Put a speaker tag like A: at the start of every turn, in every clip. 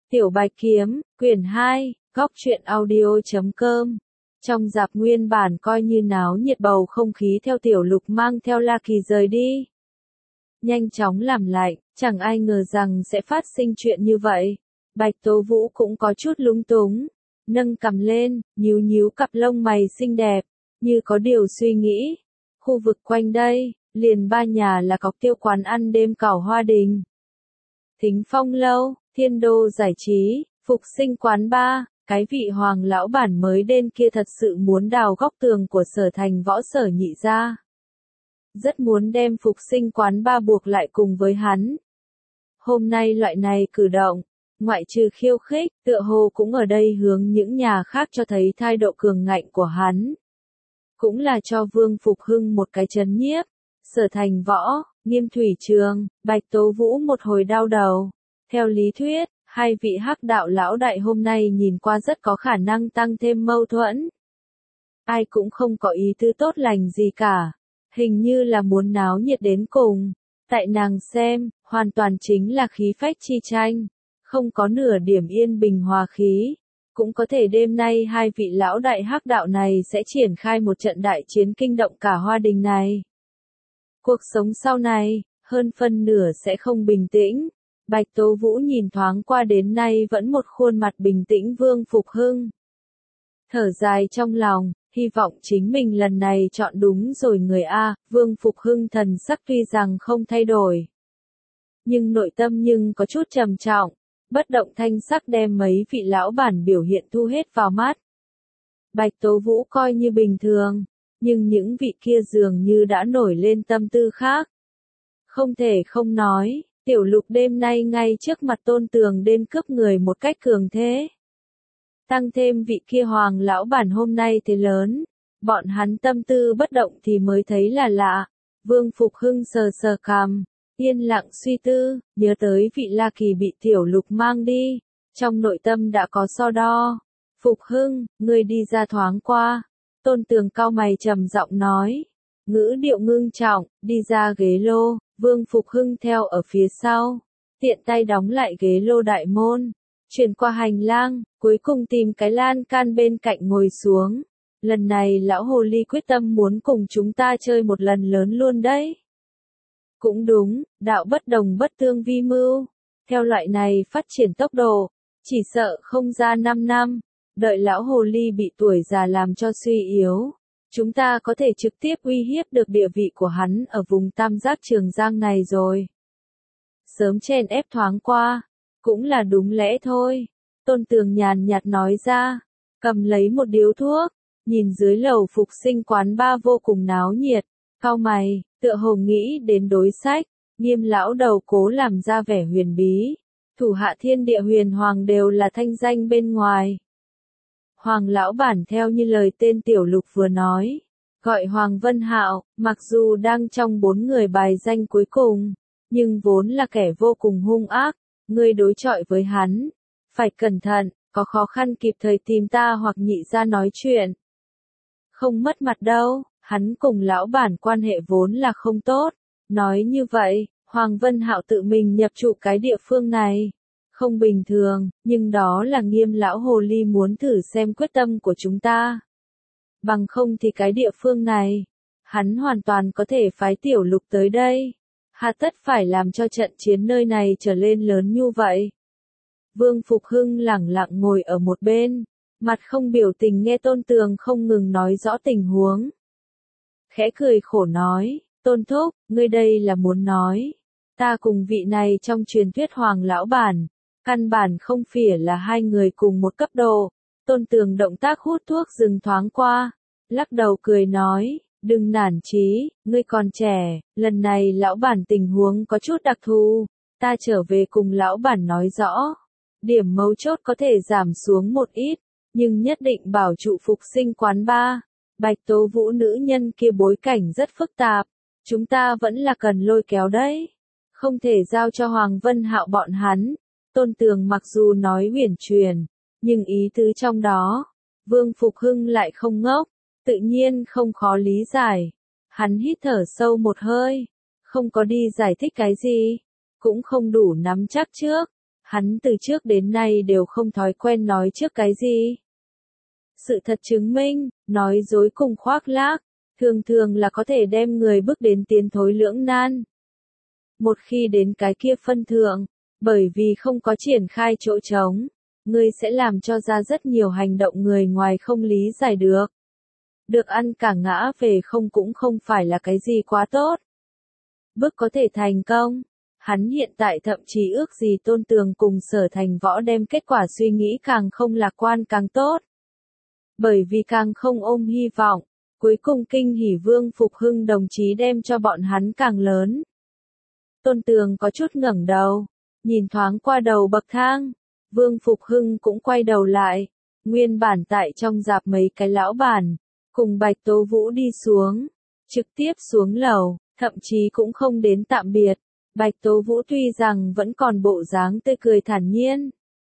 A: Tiểu Bạch Kiếm, quyển 2, góc truyện audio.com. Trong rạp nguyên bản coi như náo nhiệt, bầu không khí theo Tiểu Lục mang theo La Kỳ rời đi. Nhanh chóng làm lạnh, chẳng ai ngờ rằng sẽ phát sinh chuyện như vậy. Bạch Tố Vũ cũng có chút lúng túng, nâng cằm lên, nhíu nhíu cặp lông mày xinh đẹp, như có điều suy nghĩ. Khu vực quanh đây, liền ba nhà là Cọc Tiêu quán ăn đêm Cảo Hoa Đình, Thính Phong Lâu, Thiên Đô Giải Trí, Phục Sinh quán bar. Cái vị Hoàng lão bản mới đen kia thật sự muốn đào góc tường của Sở Thành Võ Sở Nhị ra. Rất muốn đem Phục Sinh quán bar buộc lại cùng với hắn. Hôm nay loại này cử động, ngoại trừ khiêu khích, tựa hồ cũng ở đây hướng những nhà khác cho thấy thái độ cường ngạnh của hắn. Cũng là cho Vương Phục Hưng một cái chấn nhiếp. Sở Thành Võ, Nghiêm Thủy Trường, Bạch Tố Vũ một hồi đau đầu. Theo lý thuyết, hai vị hắc đạo lão đại hôm nay nhìn qua rất có khả năng tăng thêm mâu thuẫn. Ai cũng không có ý tư tốt lành gì cả. Hình như là muốn náo nhiệt đến cùng. Tại nàng xem, hoàn toàn chính là khí phách chi tranh. Không có nửa điểm yên bình hòa khí. Cũng có thể đêm nay hai vị lão đại hắc đạo này sẽ triển khai một trận đại chiến kinh động cả Hoa Đình này. Cuộc sống sau này, hơn phân nửa sẽ không bình tĩnh. Bạch Tố Vũ nhìn thoáng qua đến nay vẫn một khuôn mặt bình tĩnh Vương Phục Hưng. Thở dài trong lòng, hy vọng chính mình lần này chọn đúng rồi người A. Vương Phục Hưng thần sắc tuy rằng không thay đổi, nhưng nội tâm nhưng có chút trầm trọng, bất động thanh sắc đem mấy vị lão bản biểu hiện thu hết vào mắt. Bạch Tố Vũ coi như bình thường, nhưng những vị kia dường như đã nổi lên tâm tư khác. Không thể không nói, Tiểu Lục đêm nay ngay trước mặt Tôn Tường đến cướp người một cách cường thế. Tăng thêm vị kia Hoàng lão bản hôm nay thế lớn, bọn hắn tâm tư bất động thì mới thấy là lạ. Vương Phục Hưng sờ sờ cằm, yên lặng suy tư, nhớ tới vị La Kỳ bị Tiểu Lục mang đi, trong nội tâm đã có so đo. Phục Hưng, ngươi đi ra thoáng qua. Tôn Tường cau mày trầm giọng nói, ngữ điệu ngưng trọng, đi ra ghế lô. Vương Phục Hưng theo ở phía sau, tiện tay đóng lại ghế lô đại môn, chuyển qua hành lang, cuối cùng tìm cái lan can bên cạnh ngồi xuống. Lần này lão hồ ly quyết tâm muốn cùng chúng ta chơi một lần lớn luôn đấy. Cũng đúng, đạo bất đồng bất tương vi mưu. Theo loại này phát triển tốc độ, chỉ sợ không ra 5 năm, đợi lão hồ ly bị tuổi già làm cho suy yếu. Chúng ta có thể trực tiếp uy hiếp được địa vị của hắn ở vùng Tam Giác Trường Giang này rồi. Sớm chen ép thoáng qua, cũng là đúng lẽ thôi. Tôn Tường nhàn nhạt nói ra, cầm lấy một điếu thuốc, nhìn dưới lầu Phục Sinh quán bar vô cùng náo nhiệt, cau mày, tựa hồ nghĩ đến đối sách. Nghiêm lão đầu cố làm ra vẻ huyền bí, thủ hạ Thiên Địa Huyền Hoàng đều là thanh danh bên ngoài. Hoàng lão bản theo như lời tên Tiểu Lục vừa nói, gọi Hoàng Vân Hạo, mặc dù đang trong 4 người bài danh cuối cùng, nhưng vốn là kẻ vô cùng hung ác, ngươi đối chọi với hắn, phải cẩn thận, có khó khăn kịp thời tìm ta hoặc Nhị ra nói chuyện. Không mất mặt đâu, hắn cùng lão bản quan hệ vốn là không tốt. Nói như vậy, Hoàng Vân Hạo tự mình nhập trụ cái địa phương này. Không bình thường, nhưng đó là Nghiêm lão hồ ly muốn thử xem quyết tâm của chúng ta. Bằng không thì cái địa phương này, hắn hoàn toàn có thể phái Tiểu Lục tới đây. Hà tất phải làm cho trận chiến nơi này trở lên lớn như vậy. Vương Phục Hưng lẳng lặng ngồi ở một bên, mặt không biểu tình nghe Tôn Tường không ngừng nói rõ tình huống. Khẽ cười khổ nói, Tôn Thúc, ngươi đây là muốn nói, ta cùng vị này trong truyền thuyết Hoàng lão bản, căn bản không phải là hai người cùng một cấp độ. Tôn Tường động tác hút thuốc dừng thoáng qua, lắc đầu cười nói, đừng nản chí, ngươi còn trẻ, lần này lão bản tình huống có chút đặc thù, ta trở về cùng lão bản nói rõ. Điểm mấu chốt có thể giảm xuống một ít, nhưng nhất định bảo trụ Phục Sinh quán bar. Bạch Tố Vũ nữ nhân kia bối cảnh rất phức tạp, chúng ta vẫn là cần lôi kéo đấy, không thể giao cho Hoàng Vân Hạo bọn hắn. Tôn Tường mặc dù nói huyền truyền, nhưng ý tứ trong đó, Vương Phục Hưng lại không ngốc, tự nhiên không khó lý giải. Hắn hít thở sâu một hơi, không có đi giải thích cái gì, cũng không đủ nắm chắc trước. Hắn từ trước đến nay đều không thói quen nói trước cái gì. Sự thật chứng minh, nói dối cùng khoác lác, thường thường là có thể đem người bước đến tiến thối lưỡng nan. Một khi đến cái kia phân thượng, bởi vì không có triển khai chỗ trống, ngươi sẽ làm cho ra rất nhiều hành động người ngoài không lý giải được. Được ăn cả ngã về không cũng không phải là cái gì quá tốt. Bước có thể thành công. Hắn hiện tại thậm chí ước gì Tôn Tường cùng Sở Thành Võ đem kết quả suy nghĩ càng không lạc quan càng tốt. Bởi vì càng không ôm hy vọng, cuối cùng kinh hỉ Vương Phục Hưng đồng chí đem cho bọn hắn càng lớn. Tôn Tường có chút ngẩng đầu, nhìn thoáng qua đầu bậc thang, Vương Phục Hưng cũng quay đầu lại, nguyên bản tại trong dạp mấy cái lão bản, cùng Bạch Tố Vũ đi xuống, trực tiếp xuống lầu, thậm chí cũng không đến tạm biệt. Bạch Tố Vũ tuy rằng vẫn còn bộ dáng tươi cười thản nhiên,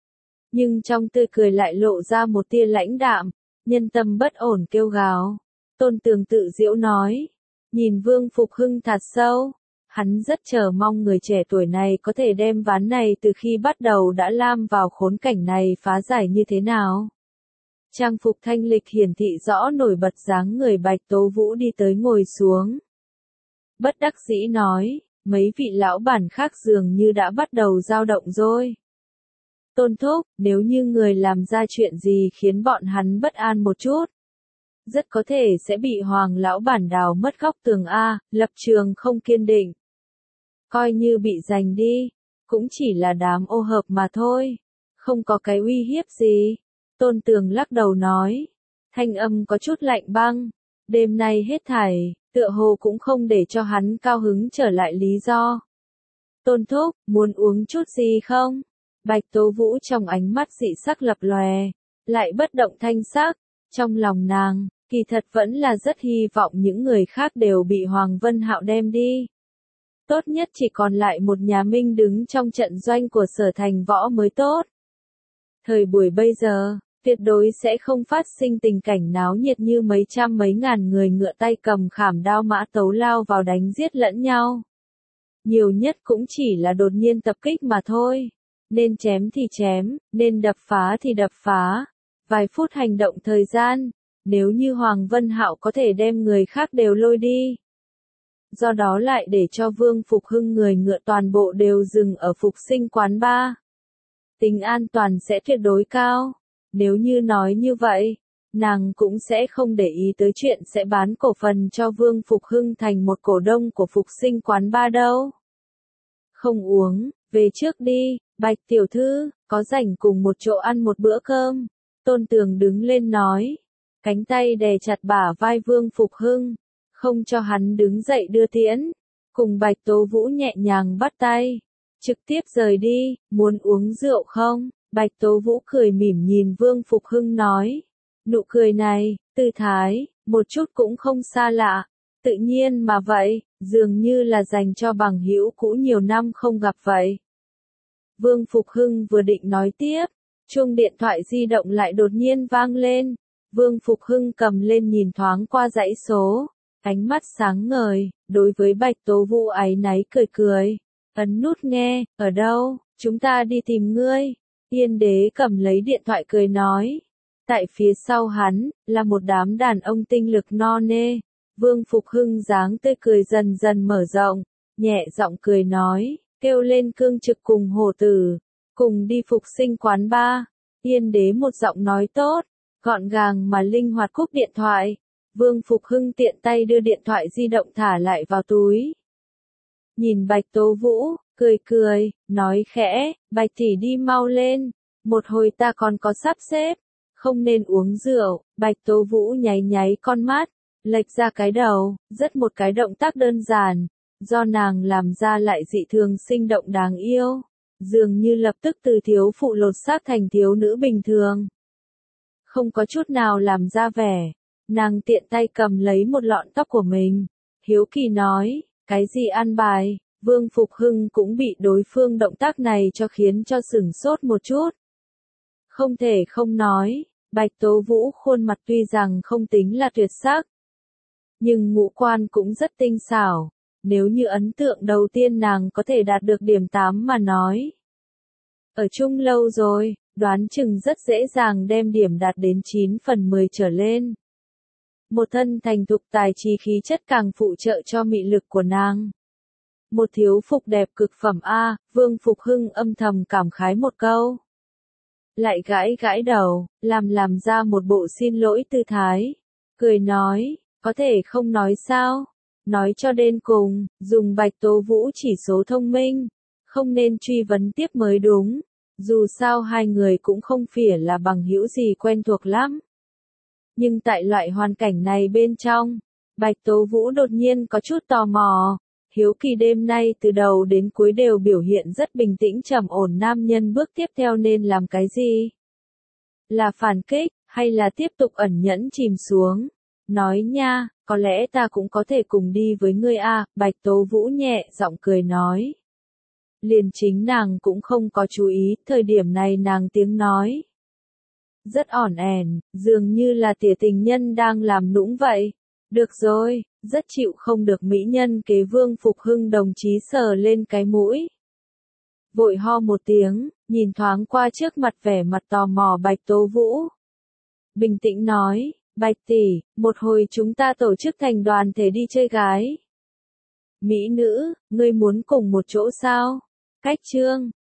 A: nhưng trong tươi cười lại lộ ra một tia lãnh đạm, nhân tâm bất ổn kêu gào. Tôn Tường tự giễu nói, nhìn Vương Phục Hưng thật sâu, hắn rất chờ mong người trẻ tuổi này có thể đem ván này từ khi bắt đầu đã lam vào khốn cảnh này phá giải như thế nào. Trang phục thanh lịch hiển thị rõ nổi bật dáng người Bạch Tố Vũ đi tới ngồi xuống. Bất đắc dĩ nói, mấy vị lão bản khác dường như đã bắt đầu dao động rồi. Tôn thúc, nếu như người làm ra chuyện gì khiến bọn hắn bất an một chút, rất có thể sẽ bị Hoàng lão bản đào mất góc tường A, lập trường không kiên định. Coi như bị giành đi, cũng chỉ là đám ô hợp mà thôi, không có cái uy hiếp gì. Tôn Tường lắc đầu nói, thanh âm có chút lạnh băng, đêm nay hết thảy, tựa hồ cũng không để cho hắn cao hứng trở lại lý do. Tôn thúc, muốn uống chút gì không? Bạch Tố Vũ trong ánh mắt dị sắc lập lòe, lại bất động thanh sắc, trong lòng nàng, kỳ thật vẫn là rất hy vọng những người khác đều bị Hoàng Vân Hạo đem đi. Tốt nhất chỉ còn lại một nhà Minh đứng trong trận doanh của Sở Thành Võ mới tốt. Thời buổi bây giờ, tuyệt đối sẽ không phát sinh tình cảnh náo nhiệt như mấy trăm mấy ngàn người ngựa tay cầm khảm đao mã tấu lao vào đánh giết lẫn nhau. Nhiều nhất cũng chỉ là đột nhiên tập kích mà thôi. Nên chém thì chém, nên đập phá thì đập phá. Vài phút hành động thời gian, nếu như Hoàng Vân Hạo có thể đem người khác đều lôi đi. Do đó lại để cho Vương Phục Hưng người ngựa toàn bộ đều dừng ở Phục Sinh quán bar. Tính an toàn sẽ tuyệt đối cao. Nếu như nói như vậy, nàng cũng sẽ không để ý tới chuyện sẽ bán cổ phần cho Vương Phục Hưng thành một cổ đông của Phục Sinh quán bar đâu. Không uống, về trước đi, Bạch tiểu thư, có rảnh cùng một chỗ ăn một bữa cơm. Tôn Tường đứng lên nói, cánh tay đè chặt bả vai Vương Phục Hưng, không cho hắn đứng dậy đưa tiễn, cùng Bạch Tố Vũ nhẹ nhàng bắt tay, trực tiếp rời đi, muốn uống rượu không? Bạch Tố Vũ cười mỉm nhìn Vương Phục Hưng nói, nụ cười này, tư thái, một chút cũng không xa lạ, tự nhiên mà vậy, dường như là dành cho bằng hữu cũ nhiều năm không gặp vậy. Vương Phục Hưng vừa định nói tiếp, chuông điện thoại di động lại đột nhiên vang lên, Vương Phục Hưng cầm lên nhìn thoáng qua dãy số, ánh mắt sáng ngời, đối với Bạch Tố Vũ áy náy cười cười, ấn nút nghe, ở đâu, chúng ta đi tìm ngươi. Yên Đế cầm lấy điện thoại cười nói, tại phía sau hắn, là một đám đàn ông tinh lực no nê, Vương Phục Hưng dáng tươi cười dần dần mở rộng, nhẹ giọng cười nói, kêu lên Cương Trực cùng Hổ Tử, cùng đi Phục Sinh quán bar. Yên Đế một giọng nói tốt, gọn gàng mà linh hoạt cúp điện thoại, Vương Phục Hưng tiện tay đưa điện thoại di động thả lại vào túi. Nhìn Bạch Tố Vũ, cười cười, nói khẽ, Bạch tỷ đi mau lên, một hồi ta còn có sắp xếp, không nên uống rượu. Bạch Tố Vũ nháy nháy con mắt, lệch ra cái đầu, rất một cái động tác đơn giản, do nàng làm ra lại dị thường sinh động đáng yêu, dường như lập tức từ thiếu phụ lột xác thành thiếu nữ bình thường. Không có chút nào làm ra vẻ, nàng tiện tay cầm lấy một lọn tóc của mình, hiếu kỳ nói, cái gì ăn bài? Vương Phục Hưng cũng bị đối phương động tác này cho khiến cho sửng sốt một chút. Không thể không nói, Bạch Tố Vũ khuôn mặt tuy rằng không tính là tuyệt sắc, nhưng ngũ quan cũng rất tinh xảo, nếu như ấn tượng đầu tiên nàng có thể đạt được điểm 8 mà nói. Ở chung lâu rồi, đoán chừng rất dễ dàng đem điểm đạt đến 9 phần 10 trở lên. Một thân thành thục tài trí khí chất càng phụ trợ cho mị lực của nàng. Một thiếu phục đẹp cực phẩm a, Vương Phục Hưng âm thầm cảm khái một câu. Lại gãi gãi đầu, làm ra một bộ xin lỗi tư thái. Cười nói, có thể không nói sao? Nói cho đến cùng, dùng Bạch Tố Vũ chỉ số thông minh, không nên truy vấn tiếp mới đúng. Dù sao hai người cũng không phải là bằng hữu gì quen thuộc lắm. Nhưng tại loại hoàn cảnh này bên trong, Bạch Tố Vũ đột nhiên có chút tò mò. Hiếu kỳ đêm nay từ đầu đến cuối đều biểu hiện rất bình tĩnh trầm ổn, nam nhân bước tiếp theo nên làm cái gì? Là phản kích, hay là tiếp tục ẩn nhẫn chìm xuống? Nói nha, có lẽ ta cũng có thể cùng đi với ngươi a, Bạch Tố Vũ nhẹ giọng cười nói. Liền chính nàng cũng không có chú ý, thời điểm này nàng tiếng nói rất ỏn ẻn, dường như là tỉa tình nhân đang làm nũng vậy. Được rồi, rất chịu không được mỹ nhân kế Vương Phục Hưng đồng chí sờ lên cái mũi. Vội ho một tiếng, nhìn thoáng qua trước mặt vẻ mặt tò mò Bạch Tố Vũ. Bình tĩnh nói, Bạch tỷ, một hồi chúng ta tổ chức thành đoàn thể đi chơi gái. Mỹ nữ, ngươi muốn cùng một chỗ sao? Cách chương